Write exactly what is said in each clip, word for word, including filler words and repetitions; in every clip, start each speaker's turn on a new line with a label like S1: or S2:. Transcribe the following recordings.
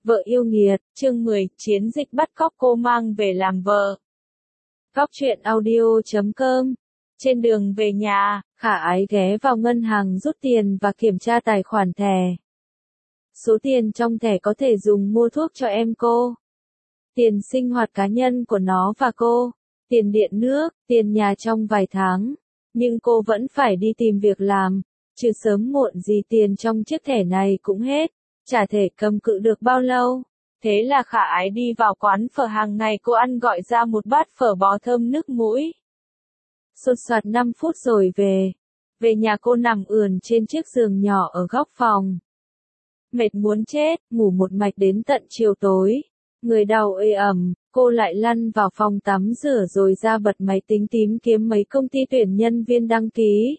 S1: Vợ yêu nghiệt, chương mười, chiến dịch bắt cóc cô mang về làm vợ. Góc truyện audio chấm com. Trên đường về nhà, Khả Ái ghé vào ngân hàng rút tiền và kiểm tra tài khoản thẻ. Số tiền trong thẻ có thể dùng mua thuốc cho em cô, tiền sinh hoạt cá nhân của nó và cô, tiền điện nước, tiền nhà trong vài tháng. Nhưng cô vẫn phải đi tìm việc làm, chứ sớm muộn gì tiền trong chiếc thẻ này cũng hết, chả thể cầm cự được bao lâu. Thế là Khả Ái đi vào quán phở hàng ngày cô ăn gọi ra một bát phở bò thơm nức mũi. Sột soạt năm phút rồi về. Về nhà cô nằm ườn trên chiếc giường nhỏ ở góc phòng. Mệt muốn chết, ngủ một mạch đến tận chiều tối. Người đau ê ẩm, cô lại lăn vào phòng tắm rửa rồi ra bật máy tính tìm kiếm mấy công ty tuyển nhân viên đăng ký.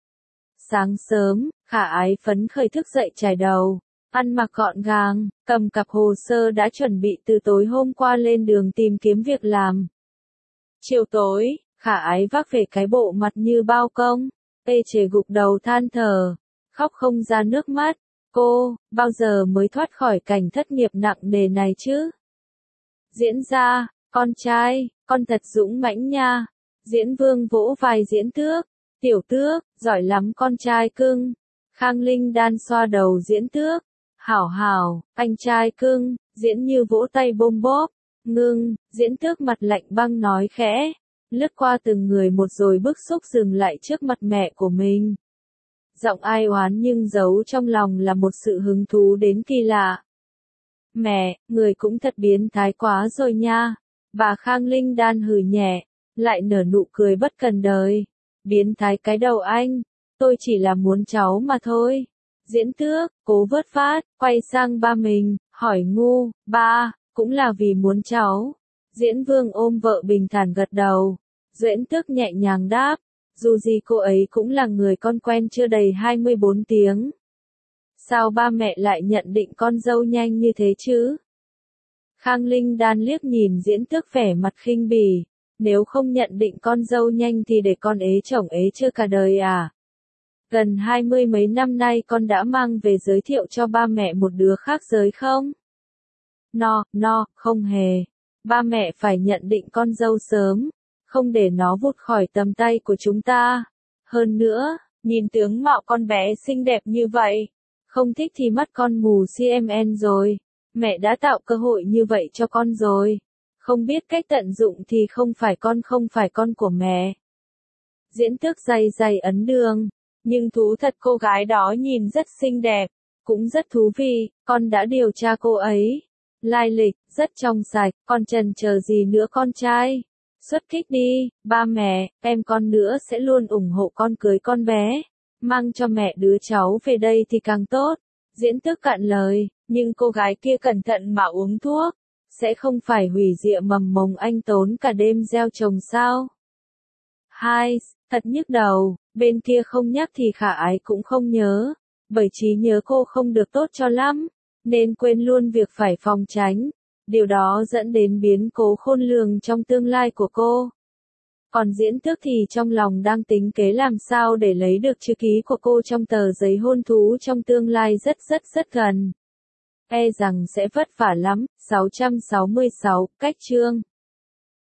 S1: Sáng sớm, Khả Ái phấn khởi thức dậy chải đầu, ăn mặc gọn gàng, cầm cặp hồ sơ đã chuẩn bị từ tối hôm qua lên đường tìm kiếm việc làm. Chiều tối, Khả Ái vác về cái bộ mặt như bao công, ê chề gục đầu than thở, khóc không ra nước mắt. Cô, bao giờ mới thoát khỏi cảnh thất nghiệp nặng nề này chứ? Diễn gia, con trai, con thật dũng mãnh nha. Diễn Vương vỗ vai Diễn Tước, tiểu Tước, giỏi lắm con trai cưng. Khang Linh đan xoa đầu Diễn Tước, hảo hảo, anh trai cưng. Diễn Như vỗ tay bôm bóp, ngưng. Diễn Tước mặt lạnh băng nói khẽ, lướt qua từng người một rồi bức xúc dừng lại trước mặt mẹ của mình. Giọng ai oán nhưng giấu trong lòng là một sự hứng thú đến kỳ lạ. Mẹ, người cũng thật biến thái quá rồi nha. Bà Khang Linh đan hừ nhẹ, lại nở nụ cười bất cần đời. Biến thái cái đầu anh, tôi chỉ là muốn cháu mà thôi. Diễn Tước, cố vớt vát, quay sang ba mình, hỏi ngu, ba, cũng là vì muốn cháu. Diễn Vương ôm vợ bình thản gật đầu. Diễn Tước nhẹ nhàng đáp, dù gì cô ấy cũng là người con quen chưa đầy hai mươi bốn tiếng. Sao ba mẹ lại nhận định con dâu nhanh như thế chứ? Khang Linh đan liếc nhìn Diễn Tước vẻ mặt khinh bỉ, nếu không nhận định con dâu nhanh thì để con ế chồng ế chưa cả đời à? Gần hai mươi mấy năm nay con đã mang về giới thiệu cho ba mẹ một đứa khác giới không? No, no, không hề. Ba mẹ phải nhận định con dâu sớm, không để nó vụt khỏi tầm tay của chúng ta. Hơn nữa, nhìn tướng mạo con bé xinh đẹp như vậy, không thích thì mắt con mù xê em en rồi. Mẹ đã tạo cơ hội như vậy cho con rồi. Không biết cách tận dụng thì không phải con không phải con của mẹ. Diễn Tước day day ấn đường. Nhưng thú thật cô gái đó nhìn rất xinh đẹp, cũng rất thú vị, con đã điều tra cô ấy. Lai lịch, rất trong sạch, con chần chờ gì nữa con trai? Xuất kích đi, ba mẹ, em con nữa sẽ luôn ủng hộ con cưới con bé. Mang cho mẹ đứa cháu về đây thì càng tốt. Diễn Tước cạn lời, nhưng cô gái kia cẩn thận mà uống thuốc. Sẽ không phải hủy diệu mầm mồng anh tốn cả đêm gieo trồng sao? Hai, thật nhức đầu, bên kia không nhắc thì Khả Ái cũng không nhớ. Bởi trí nhớ cô không được tốt cho lắm, nên quên luôn việc phải phòng tránh. Điều đó dẫn đến biến cố khôn lường trong tương lai của cô. Còn Diễn Tước thì trong lòng đang tính kế làm sao để lấy được chữ ký của cô trong tờ giấy hôn thú trong tương lai rất rất rất gần. E rằng sẽ vất vả lắm. sáu trăm sáu mươi sáu, cách chương.